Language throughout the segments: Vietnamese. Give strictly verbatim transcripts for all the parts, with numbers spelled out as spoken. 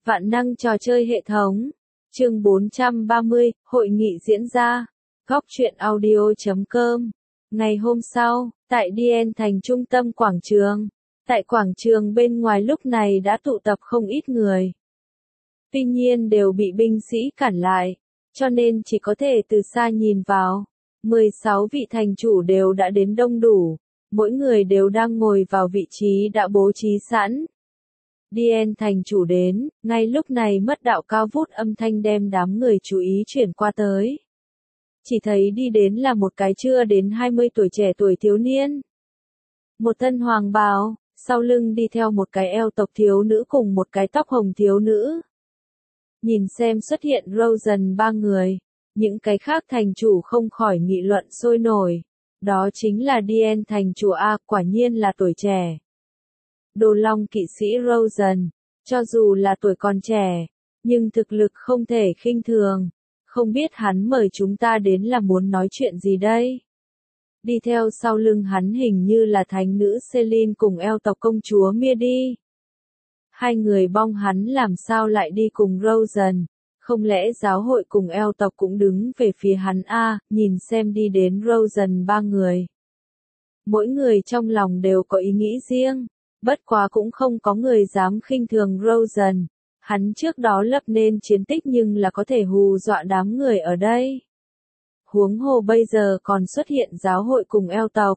Vạn năng trò chơi hệ thống. Chương bốn trăm ba mươi, hội nghị diễn ra. Góc truyện audio chấm com. Ngày hôm sau, tại Dien thành trung tâm quảng trường. Tại quảng trường bên ngoài lúc này đã tụ tập không ít người. Tuy nhiên đều bị binh sĩ cản lại, cho nên chỉ có thể từ xa nhìn vào. mười sáu vị thành chủ đều đã đến đông đủ, mỗi người đều đang ngồi vào vị trí đã bố trí sẵn. Dien thành chủ đến, ngay lúc này mất đạo cao vút âm thanh đem đám người chú ý chuyển qua tới. Chỉ thấy đi đến là một cái chưa đến hai mươi tuổi trẻ tuổi thiếu niên. Một thân hoàng bào, sau lưng đi theo một cái eo tộc thiếu nữ cùng một cái tóc hồng thiếu nữ. Nhìn xem xuất hiện Rosen ba người, những cái khác thành chủ không khỏi nghị luận sôi nổi. Đó chính là Dien thành chủ A, quả nhiên là tuổi trẻ. Đồ Long kỵ sĩ Rosen, cho dù là tuổi còn trẻ, nhưng thực lực không thể khinh thường. Không biết hắn mời chúng ta đến là muốn nói chuyện gì đây? Đi theo sau lưng hắn hình như là thánh nữ Celine cùng eo tộc công chúa Midi. Hai người bong hắn làm sao lại đi cùng Rosen? Không lẽ giáo hội cùng eo tộc cũng đứng về phía hắn a? Nhìn xem đi đến Rosen ba người. Mỗi người trong lòng đều có ý nghĩ riêng, bất quá cũng không có người dám khinh thường Rosen. Hắn trước đó lập nên chiến tích nhưng là có thể hù dọa đám người ở đây. Huống hồ bây giờ còn xuất hiện giáo hội cùng eo tộc.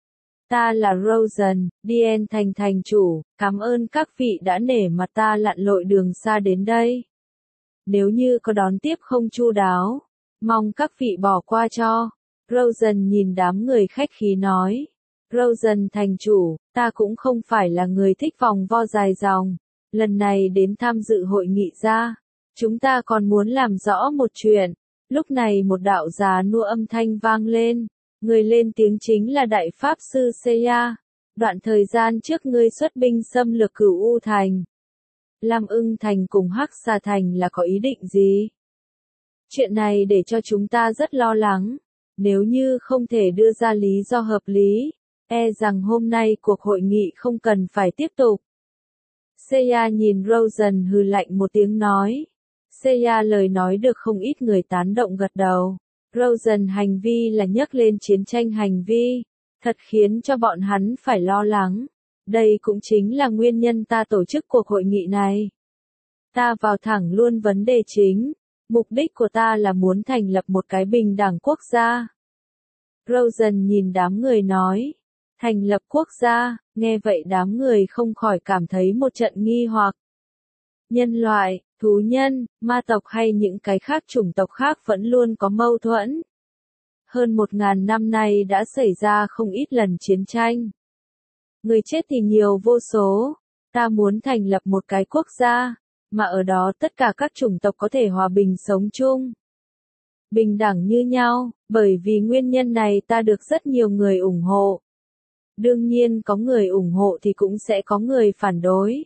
Ta là Rosen, Dien thành thành chủ, cảm ơn các vị đã nể mặt ta lặn lội đường xa đến đây. Nếu như có đón tiếp không chu đáo, mong các vị bỏ qua cho. Rosen nhìn đám người khách khí nói. Rosen thành chủ, ta cũng không phải là người thích vòng vo dài dòng. Lần này đến tham dự hội nghị ra, chúng ta còn muốn làm rõ một chuyện. Lúc này một đạo già nua âm thanh vang lên, người lên tiếng chính là Đại Pháp Sư Seiya. Đoạn thời gian trước ngươi xuất binh xâm lược Cửu U Thành. Lam Ưng Thành cùng Hắc Xà Thành là có ý định gì? Chuyện này để cho chúng ta rất lo lắng. Nếu như không thể đưa ra lý do hợp lý, e rằng hôm nay cuộc hội nghị không cần phải tiếp tục. Seiya nhìn Rosen hừ lạnh một tiếng nói. Seiya lời nói được không ít người tán động gật đầu. Rosen hành vi là nhắc lên chiến tranh hành vi, thật khiến cho bọn hắn phải lo lắng. Đây cũng chính là nguyên nhân ta tổ chức cuộc hội nghị này. Ta vào thẳng luôn vấn đề chính. Mục đích của ta là muốn thành lập một cái bình đẳng quốc gia. Rosen nhìn đám người nói. Thành lập quốc gia, nghe vậy đám người không khỏi cảm thấy một trận nghi hoặc. Nhân loại, thú nhân, ma tộc hay những cái khác chủng tộc khác vẫn luôn có mâu thuẫn. Hơn một ngàn năm nay đã xảy ra không ít lần chiến tranh. Người chết thì nhiều vô số. Ta muốn thành lập một cái quốc gia, mà ở đó tất cả các chủng tộc có thể hòa bình sống chung. Bình đẳng như nhau, bởi vì nguyên nhân này ta được rất nhiều người ủng hộ. Đương nhiên có người ủng hộ thì cũng sẽ có người phản đối.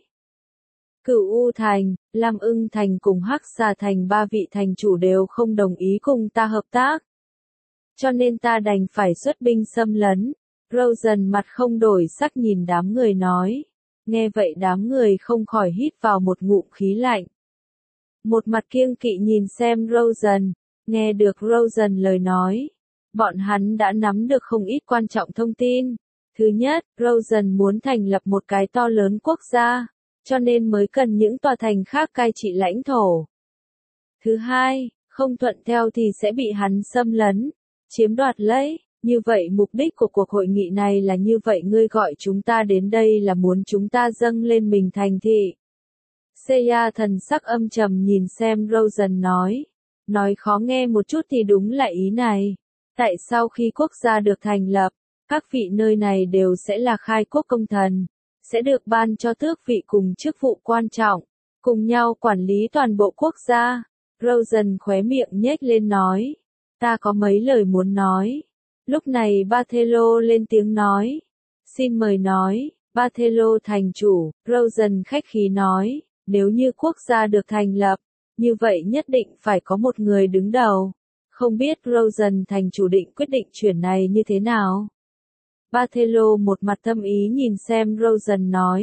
Cửu U Thành, Lam Ưng Thành cùng Hắc Xà Thành ba vị thành chủ đều không đồng ý cùng ta hợp tác. Cho nên ta đành phải xuất binh xâm lấn. Rosen mặt không đổi sắc nhìn đám người nói. Nghe vậy đám người không khỏi hít vào một ngụm khí lạnh. Một mặt kiêng kỵ nhìn xem Rosen, nghe được Rosen lời nói. Bọn hắn đã nắm được không ít quan trọng thông tin. Thứ nhất, Rosen muốn thành lập một cái to lớn quốc gia, cho nên mới cần những tòa thành khác cai trị lãnh thổ. Thứ hai, không thuận theo thì sẽ bị hắn xâm lấn, chiếm đoạt lấy. Như vậy mục đích của cuộc hội nghị này là như vậy, ngươi gọi chúng ta đến đây là muốn chúng ta dâng lên mình thành thị. Seiya thần sắc âm trầm nhìn xem Rosen nói. Nói khó nghe một chút thì đúng là ý này. Tại sao khi quốc gia được thành lập, các vị nơi này đều sẽ là khai quốc công thần, sẽ được ban cho tước vị cùng chức vụ quan trọng, cùng nhau quản lý toàn bộ quốc gia. Rosen khóe miệng nhếch lên nói. Ta có mấy lời muốn nói. Lúc này Barthelo lên tiếng nói. Xin mời nói, Barthelo thành chủ. Rosen khách khí nói. Nếu như quốc gia được thành lập, như vậy nhất định phải có một người đứng đầu. Không biết Rosen thành chủ định quyết định chuyển này như thế nào? Barthelo một mặt thâm ý nhìn xem Rosen nói.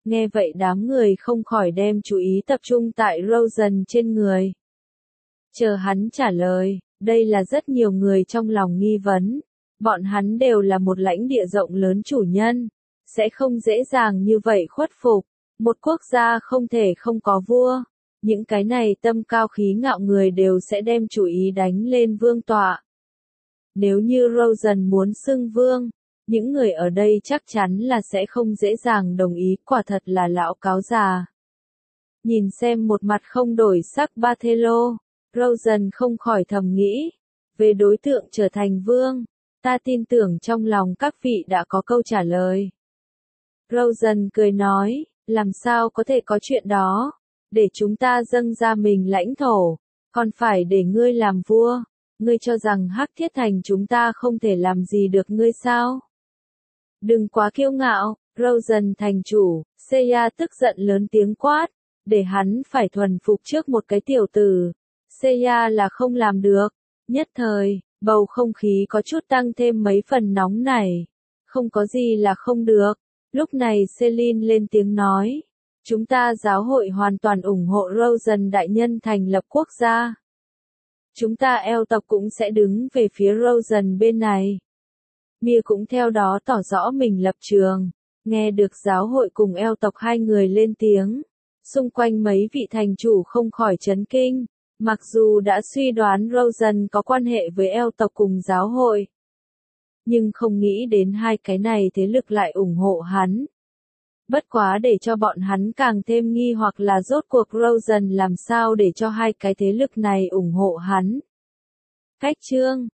Nghe vậy đám người không khỏi đem chú ý tập trung tại Rosen trên người. Chờ hắn trả lời, đây là rất nhiều người trong lòng nghi vấn. Bọn hắn đều là một lãnh địa rộng lớn chủ nhân, sẽ không dễ dàng như vậy khuất phục. Một quốc gia không thể không có vua. Những cái này tâm cao khí ngạo người đều sẽ đem chủ ý đánh lên vương tọa. Nếu như Rosen muốn xưng vương, những người ở đây chắc chắn là sẽ không dễ dàng đồng ý, quả thật là lão cáo già. Nhìn xem một mặt không đổi sắc Barthelo, Rosen không khỏi thầm nghĩ, về đối tượng trở thành vương, ta tin tưởng trong lòng các vị đã có câu trả lời. Rosen cười nói, làm sao có thể có chuyện đó, để chúng ta dâng ra mình lãnh thổ, còn phải để ngươi làm vua, ngươi cho rằng Hắc Thiết Thành chúng ta không thể làm gì được ngươi sao? Đừng quá kiêu ngạo, Rosen thành chủ, Seiya tức giận lớn tiếng quát, để hắn phải thuần phục trước một cái tiểu tử. Seiya là không làm được. Nhất thời, bầu không khí có chút tăng thêm mấy phần nóng nảy. Không có gì là không được. Lúc này Celine lên tiếng nói, chúng ta giáo hội hoàn toàn ủng hộ Rosen đại nhân thành lập quốc gia. Chúng ta eo tộc cũng sẽ đứng về phía Rosen bên này. Mia cũng theo đó tỏ rõ mình lập trường. Nghe được giáo hội cùng eo tộc hai người lên tiếng. Xung quanh mấy vị thành chủ không khỏi chấn kinh. Mặc dù đã suy đoán Rosen có quan hệ với eo tộc cùng giáo hội. Nhưng không nghĩ đến hai cái này thế lực lại ủng hộ hắn. Bất quá để cho bọn hắn càng thêm nghi hoặc là rốt cuộc Rosen làm sao để cho hai cái thế lực này ủng hộ hắn. Cách chương